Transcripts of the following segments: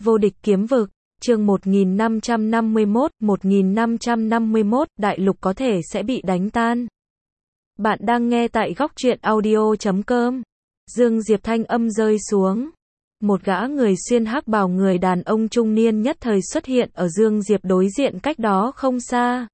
Vô địch kiếm vực, chương 1551, đại lục có thể sẽ bị đánh tan. Bạn đang nghe tại góc truyện audio.com. Dương Diệp thanh âm rơi xuống. Một gã người xuyên hắc bào người đàn ông trung niên nhất thời xuất hiện ở Dương Diệp đối diện cách đó không xa.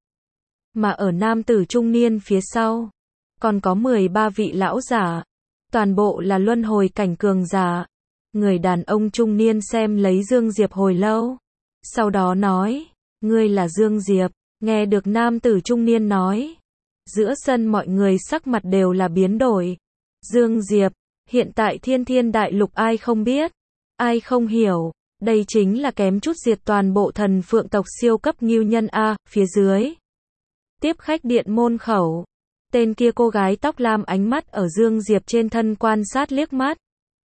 Mà ở nam tử trung niên phía sau, còn có 13 vị lão giả. Toàn bộ là luân hồi cảnh cường giả. Người đàn ông trung niên xem lấy Dương Diệp hồi lâu. Sau đó nói, ngươi là Dương Diệp. Nghe được nam tử trung niên nói. Giữa sân mọi người sắc mặt đều là biến đổi. Dương Diệp, hiện tại thiên thiên đại lục ai không biết, ai không hiểu. Đây chính là kém chút diệt toàn bộ thần phượng tộc siêu cấp ngưu nhân A, phía dưới. Tiếp khách điện môn khẩu. Tên kia cô gái tóc lam ánh mắt ở Dương Diệp trên thân quan sát liếc mắt.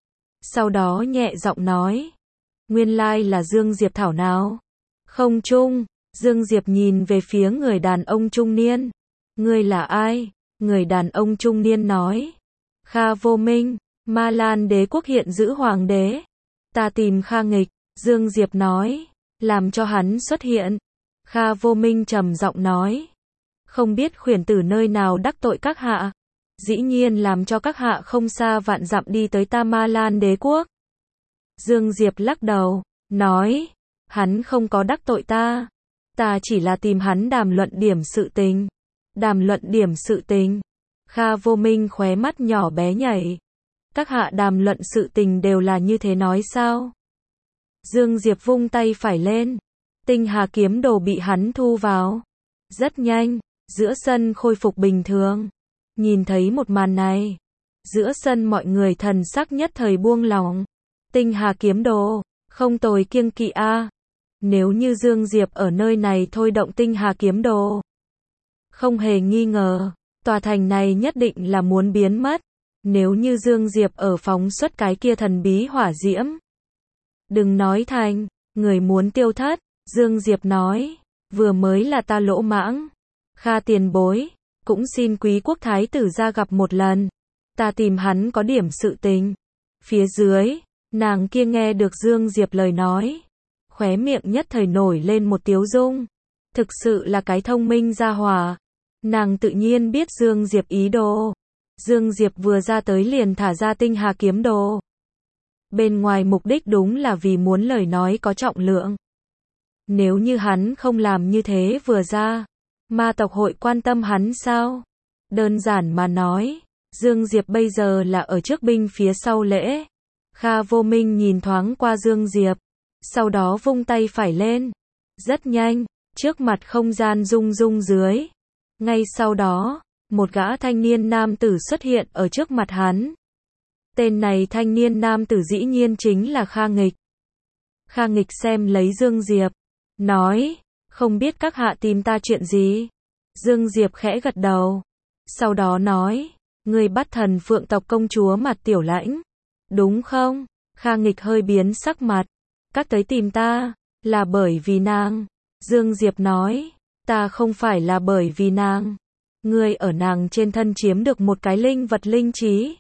Sau đó nhẹ giọng nói. Nguyên lai là Dương Diệp thảo nào. Không chung, Dương Diệp nhìn về phía người đàn ông trung niên. Ngươi là ai? Người đàn ông trung niên nói. Kha Vô Minh, Ma Lan đế quốc hiện giữ hoàng đế. Ta tìm Kha Nghịch, Dương Diệp nói. Làm cho hắn xuất hiện. Kha Vô Minh trầm giọng nói. Không biết khuyển tử nơi nào đắc tội các hạ. Dĩ nhiên làm cho các hạ không xa vạn dặm đi tới ta Ma Lan đế quốc. Dương Diệp lắc đầu, nói. Hắn không có đắc tội ta. Ta chỉ là tìm hắn đàm luận điểm sự tình. Đàm luận điểm sự tình. Kha Vô Minh khóe mắt nhỏ bé nhảy. Các hạ đàm luận sự tình đều là như thế nói sao? Dương Diệp vung tay phải lên. Tinh Hà kiếm đồ bị hắn thu vào. Rất nhanh, giữa sân khôi phục bình thường. Nhìn thấy một màn này, giữa sân mọi người thần sắc nhất thời buông lỏng. Tinh Hà kiếm đồ, không tồi kiêng kỵ a. Nếu như Dương Diệp ở nơi này thôi động Tinh Hà kiếm đồ, không hề nghi ngờ, tòa thành này nhất định là muốn biến mất. Nếu như Dương Diệp ở phóng xuất cái kia thần bí hỏa diễm, đừng nói thành, người muốn tiêu thất. Dương Diệp nói, vừa mới là ta lỗ mãng. Kha tiền bối, cũng xin quý quốc thái tử ra gặp một lần. Ta tìm hắn có điểm sự tình. Phía dưới, nàng kia nghe được Dương Diệp lời nói. Khóe miệng nhất thời nổi lên một tiếu dung. Thực sự là cái thông minh gia hỏa. Nàng tự nhiên biết Dương Diệp ý đồ. Dương Diệp vừa ra tới liền thả ra Tinh Hà kiếm đồ. Bên ngoài mục đích đúng là vì muốn lời nói có trọng lượng. Nếu như hắn không làm như thế vừa ra, ma tộc hội quan tâm hắn sao? Đơn giản mà nói, Dương Diệp bây giờ là ở trước binh phía sau lễ. Kha Vô Minh nhìn thoáng qua Dương Diệp, sau đó vung tay phải lên. Rất nhanh, trước mặt không gian rung rung dưới. Ngay sau đó, một gã thanh niên nam tử xuất hiện ở trước mặt hắn. Tên này thanh niên nam tử dĩ nhiên chính là Kha Nghịch. Kha Nghịch xem lấy Dương Diệp, nói, không biết các hạ tìm ta chuyện gì? Dương Diệp khẽ gật đầu. Sau đó nói, ngươi bắt thần phượng tộc công chúa Mặt Tiểu Lãnh, đúng không? Kha Nghịch hơi biến sắc mặt. Các tới tìm ta, là bởi vì nàng. Dương Diệp nói, ta không phải là bởi vì nàng. Ngươi ở nàng trên thân chiếm được một cái linh vật linh trí.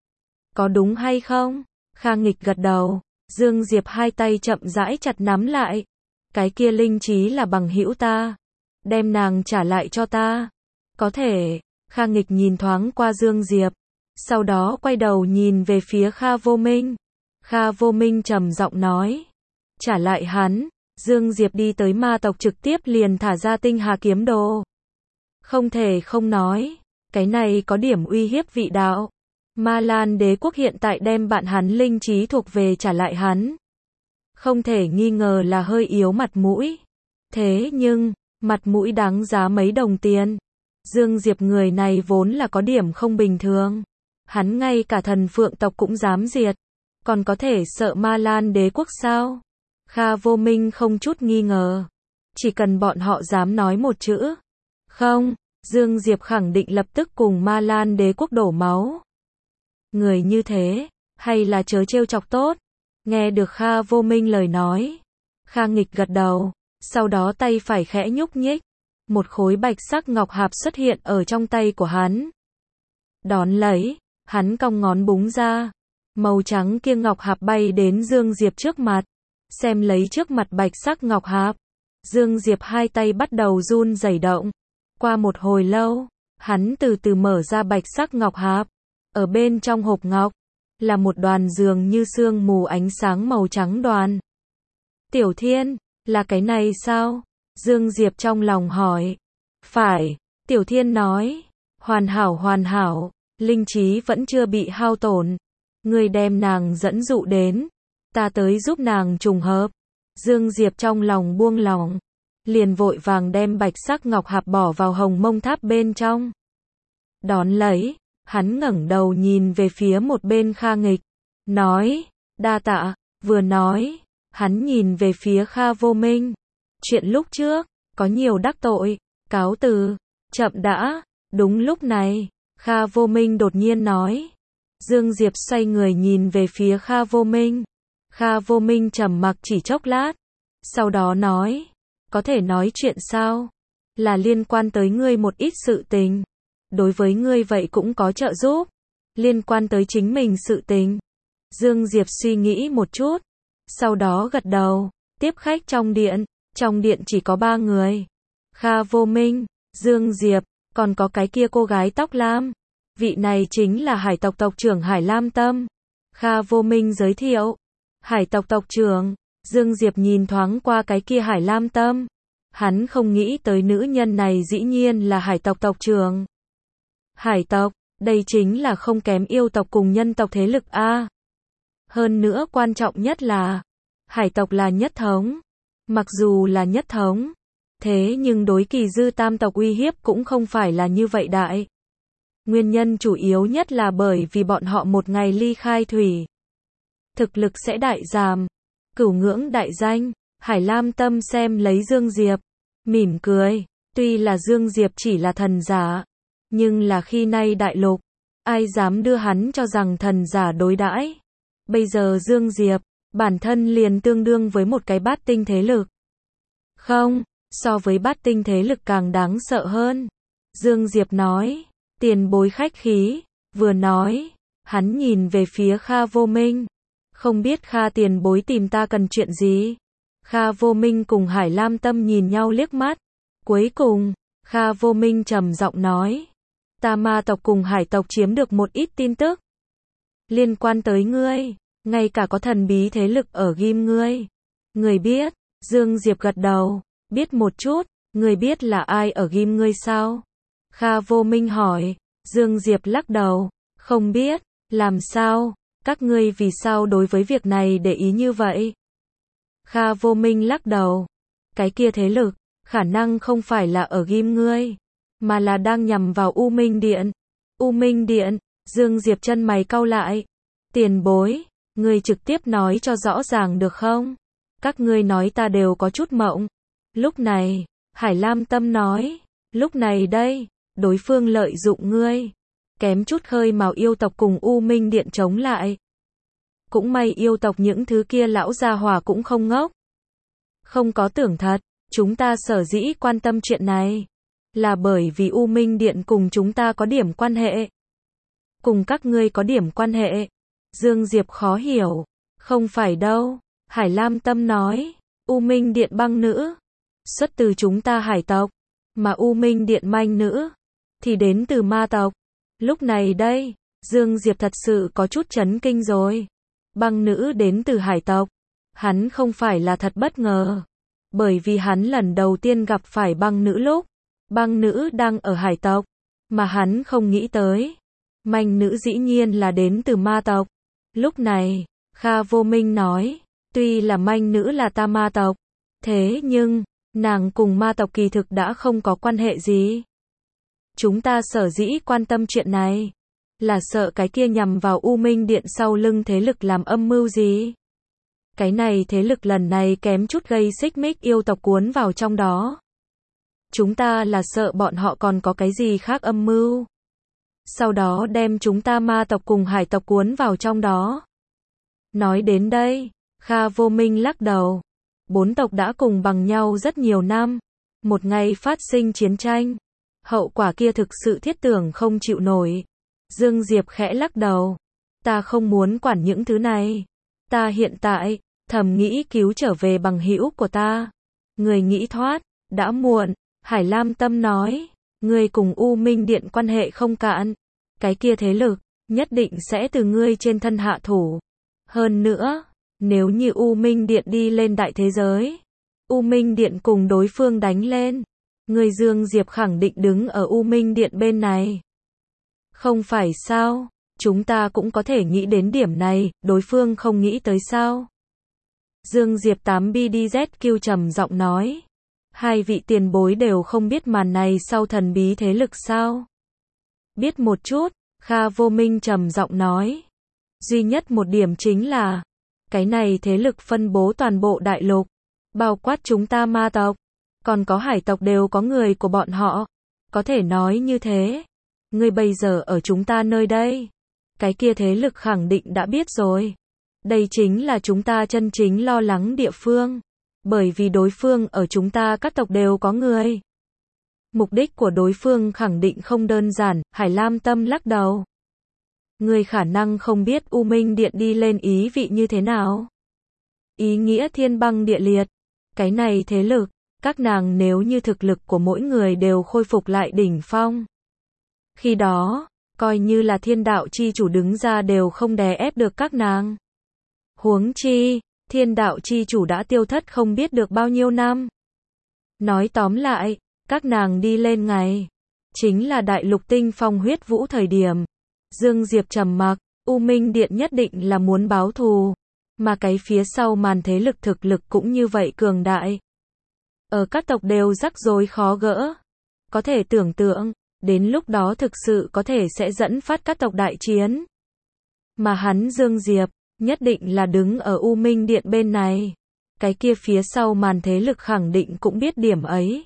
Có đúng hay không? Kha Nghịch gật đầu. Dương Diệp hai tay chậm rãi chặt nắm lại. Cái kia linh trí là bằng hữu ta. Đem nàng trả lại cho ta. Có thể. Kha Nghịch nhìn thoáng qua Dương Diệp. Sau đó quay đầu nhìn về phía Kha Vô Minh. Kha Vô Minh trầm giọng nói. Trả lại hắn. Dương Diệp đi tới ma tộc trực tiếp liền thả ra Tinh Hà kiếm đồ. Không thể không nói. Cái này có điểm uy hiếp vị đạo. Ma Lan đế quốc hiện tại đem bạn hắn linh trí thuộc về trả lại hắn. Không thể nghi ngờ là hơi yếu mặt mũi. Thế nhưng, mặt mũi đáng giá mấy đồng tiền. Dương Diệp người này vốn là có điểm không bình thường. Hắn ngay cả thần phượng tộc cũng dám diệt. Còn có thể sợ Ma Lan đế quốc sao? Kha Vô Minh không chút nghi ngờ. Chỉ cần bọn họ dám nói một chữ. Không, Dương Diệp khẳng định lập tức cùng Ma Lan đế quốc đổ máu. Người như thế, hay là chớ trêu chọc tốt. Nghe được Kha Vô Minh lời nói. Kha Nghịch gật đầu. Sau đó tay phải khẽ nhúc nhích. Một khối bạch sắc ngọc hạp xuất hiện ở trong tay của hắn. Đón lấy, hắn cong ngón búng ra. Màu trắng kia ngọc hạp bay đến Dương Diệp trước mặt. xem lấy trước mặt bạch sắc ngọc hạp. Dương Diệp hai tay bắt đầu run rẩy động. Qua một hồi lâu, hắn từ từ mở ra bạch sắc ngọc hạp. Ở bên trong hộp ngọc, là một đoàn dường như sương mù ánh sáng màu trắng đoàn. Tiểu Thiên, là cái này sao? Dương Diệp trong lòng hỏi. Phải, Tiểu Thiên nói. Hoàn hảo, linh trí vẫn chưa bị hao tổn. Ngươi đem nàng dẫn dụ đến, ta tới giúp nàng trùng hợp. Dương Diệp trong lòng buông lỏng, liền vội vàng đem bạch sắc ngọc hạp bỏ vào hồng mông tháp bên trong. Đón lấy, hắn ngẩng đầu nhìn về phía một bên Kha Nghịch, nói, đa tạ. Vừa nói, hắn nhìn về phía Kha Vô Minh. Chuyện lúc trước, có nhiều đắc tội, cáo từ. Chậm đã. Đúng lúc này, Kha Vô Minh đột nhiên nói. Dương Diệp xoay người nhìn về phía Kha Vô Minh. Kha Vô Minh trầm mặc chỉ chốc lát, sau đó nói, có thể nói chuyện sao? Là liên quan tới ngươi một ít sự tình. Đối với ngươi vậy cũng có trợ giúp. Liên quan tới chính mình sự tình. Dương Diệp suy nghĩ một chút, sau đó gật đầu. Tiếp khách trong điện chỉ có 3 người. Kha Vô Minh, Dương Diệp, còn có cái kia cô gái tóc lam. Vị này chính là hải tộc tộc trưởng Hải Lam Tâm. Kha Vô Minh giới thiệu. Hải tộc tộc trưởng. Dương Diệp nhìn thoáng qua cái kia Hải Lam Tâm. Hắn không nghĩ tới nữ nhân này dĩ nhiên là hải tộc tộc trưởng. Hải tộc, đây chính là không kém yêu tộc cùng nhân tộc thế lực A. Hơn nữa quan trọng nhất là, hải tộc là nhất thống. Mặc dù là nhất thống, thế nhưng đối kỳ dư tam tộc uy hiếp cũng không phải là như vậy đại. Nguyên nhân chủ yếu nhất là bởi vì bọn họ một ngày ly khai thủy, thực lực sẽ đại giảm. Cửu ngưỡng đại danh. Hải Lam Tâm xem lấy Dương Diệp, mỉm cười. Tuy là Dương Diệp chỉ là thần giả, nhưng là khi nay đại lục, ai dám đưa hắn cho rằng thần giả đối đãi. Bây giờ Dương Diệp, bản thân liền tương đương với một cái bát tinh thế lực. Không, so với bát tinh thế lực càng đáng sợ hơn. Dương Diệp nói, tiền bối khách khí. Vừa nói, hắn nhìn về phía Kha Vô Minh. Không biết Kha tiền bối tìm ta cần chuyện gì? Kha Vô Minh cùng Hải Lam Tâm nhìn nhau liếc mắt. Cuối cùng, Kha Vô Minh trầm giọng nói, ta ma tộc cùng hải tộc chiếm được một ít tin tức liên quan tới ngươi, ngay cả có thần bí thế lực ở ghim ngươi. Người biết? Dương Diệp gật đầu, biết một chút. Người biết là ai ở ghim ngươi sao? Kha Vô Minh hỏi. Dương Diệp lắc đầu, không biết. Làm sao? Các ngươi vì sao đối với việc này để ý như vậy? Kha Vô Minh lắc đầu. Cái kia thế lực, khả năng không phải là ở ghim ngươi, mà là đang nhằm vào U Minh Điện. U Minh Điện. Dương Diệp chân mày cau lại. Tiền bối, ngươi trực tiếp nói cho rõ ràng được không? Các ngươi nói ta đều có chút mộng. Lúc này, Hải Lam Tâm nói, lúc này đây, đối phương lợi dụng ngươi, kém chút khơi mào yêu tộc cùng U Minh Điện chống lại. Cũng may yêu tộc những thứ kia lão gia hỏa cũng không ngốc. Không có tưởng thật, chúng ta sở dĩ quan tâm chuyện này, là bởi vì U Minh Điện cùng chúng ta có điểm quan hệ. Cùng các ngươi có điểm quan hệ. Dương Diệp khó hiểu. Không phải đâu. Hải Lam Tâm nói, U Minh Điện băng nữ, xuất từ chúng ta hải tộc, mà U Minh Điện manh nữ, thì đến từ ma tộc. Lúc này đây, Dương Diệp thật sự có chút chấn kinh rồi. Băng nữ đến từ hải tộc. Hắn không phải là thật bất ngờ. Bởi vì hắn lần đầu tiên gặp phải băng nữ lúc, băng nữ đang ở hải tộc, mà hắn không nghĩ tới. Manh nữ dĩ nhiên là đến từ ma tộc. Lúc này, Kha Vô Minh nói, tuy là manh nữ là ta ma tộc, thế nhưng, nàng cùng ma tộc kỳ thực đã không có quan hệ gì. Chúng ta sở dĩ quan tâm chuyện này, là sợ cái kia nhằm vào U Minh Điện sau lưng thế lực làm âm mưu gì. Cái này thế lực lần này kém chút gây xích mích yêu tộc cuốn vào trong đó. Chúng ta là sợ bọn họ còn có cái gì khác âm mưu. Sau đó đem chúng ta ma tộc cùng hải tộc cuốn vào trong đó. Nói đến đây, Kha Vô Minh lắc đầu. 4 tộc đã cùng bằng nhau rất nhiều năm. Một ngày phát sinh chiến tranh. Hậu quả kia thực sự thiết tưởng không chịu nổi. Dương Diệp khẽ lắc đầu. Ta không muốn quản những thứ này. Ta hiện tại, thầm nghĩ cứu trở về bằng hữu của ta. Người nghĩ thoát, đã muộn, Hải Lam Tâm nói, ngươi cùng U Minh Điện quan hệ không cạn, cái kia thế lực, nhất định sẽ từ ngươi trên thân hạ thủ. Hơn nữa, nếu như U Minh Điện đi lên đại thế giới, U Minh Điện cùng đối phương đánh lên, người Dương Diệp khẳng định đứng ở U Minh Điện bên này. Không phải sao, chúng ta cũng có thể nghĩ đến điểm này, đối phương không nghĩ tới sao. Dương Diệp 8BDZQ trầm giọng nói. Hai vị tiền bối đều không biết màn này sau thần bí thế lực sao? Biết một chút, Kha Vô Minh trầm giọng nói. Duy nhất một điểm chính là, cái này thế lực phân bố toàn bộ đại lục, bao quát chúng ta ma tộc, còn có hải tộc đều có người của bọn họ. Có thể nói như thế, ngươi bây giờ ở chúng ta nơi đây, cái kia thế lực khẳng định đã biết rồi. Đây chính là chúng ta chân chính lo lắng địa phương, bởi vì đối phương ở chúng ta các tộc đều có người. Mục đích của đối phương khẳng định không đơn giản, Hải Lam Tâm lắc đầu. Người khả năng không biết U Minh Điện đi lên ý vị như thế nào. Ý nghĩa thiên băng địa liệt, cái này thế lực, các nàng nếu như thực lực của mỗi người đều khôi phục lại đỉnh phong. Khi đó, coi như là thiên đạo chi chủ đứng ra đều không đè ép được các nàng. Huống chi, thiên đạo chi chủ đã tiêu thất không biết được bao nhiêu năm. Nói tóm lại, các nàng đi lên ngày, chính là đại lục tinh phong huyết vũ thời điểm. Dương Diệp trầm mặc, U Minh Điện nhất định là muốn báo thù, mà cái phía sau màn thế lực thực lực cũng như vậy cường đại. Ở các tộc đều rắc rối khó gỡ. Có thể tưởng tượng, đến lúc đó thực sự có thể sẽ dẫn phát các tộc đại chiến. Mà hắn Dương Diệp, nhất định là đứng ở U Minh Điện bên này. Cái kia phía sau màn thế lực khẳng định cũng biết điểm ấy.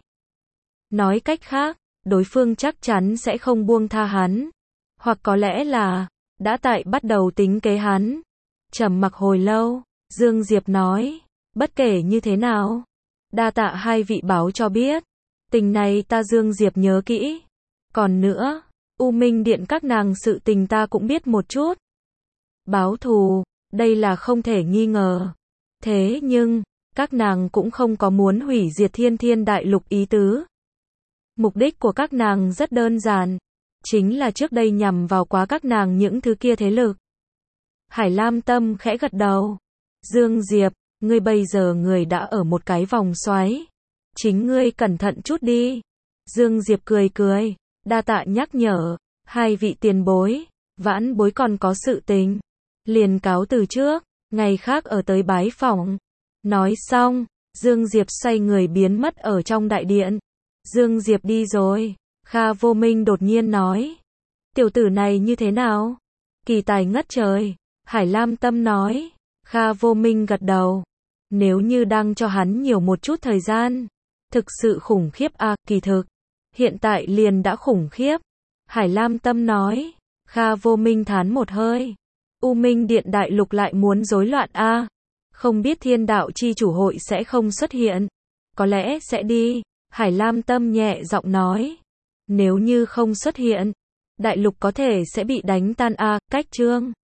Nói cách khác, đối phương chắc chắn sẽ không buông tha hắn. Hoặc có lẽ là, đã tại bắt đầu tính kế hắn. Trầm mặc hồi lâu, Dương Diệp nói, bất kể như thế nào, đa tạ hai vị báo cho biết. Tình này ta Dương Diệp nhớ kỹ. Còn nữa, U Minh Điện các nàng sự tình ta cũng biết một chút. Báo thù, đây là không thể nghi ngờ. Thế nhưng, các nàng cũng không có muốn hủy diệt thiên thiên đại lục ý tứ. Mục đích của các nàng rất đơn giản, chính là trước đây nhằm vào quá các nàng những thứ kia thế lực. Hải Lam Tâm khẽ gật đầu. Dương Diệp, ngươi bây giờ người đã ở một cái vòng xoáy. Chính ngươi cẩn thận chút đi. Dương Diệp cười cười, đa tạ nhắc nhở, hai vị tiền bối, vãn bối còn có sự tình. Liền cáo từ trước, ngày khác ở tới bái phỏng. Nói xong, Dương Diệp xoay người biến mất ở trong đại điện. Dương Diệp đi rồi, Kha Vô Minh đột nhiên nói. Tiểu tử này như thế nào? Kỳ tài ngất trời, Hải Lam Tâm nói. Kha Vô Minh gật đầu. Nếu như đang cho hắn nhiều một chút thời gian, thực sự khủng khiếp à, kỳ thực. Hiện tại liền đã khủng khiếp. Hải Lam Tâm nói. Kha Vô Minh thán một hơi. U Minh Điện đại lục lại muốn rối loạn a. Không biết thiên đạo chi chủ hội sẽ không xuất hiện. Có lẽ sẽ đi. Hải Lam Tâm nhẹ giọng nói. Nếu như không xuất hiện, đại lục có thể sẽ bị đánh tan a. Cách chương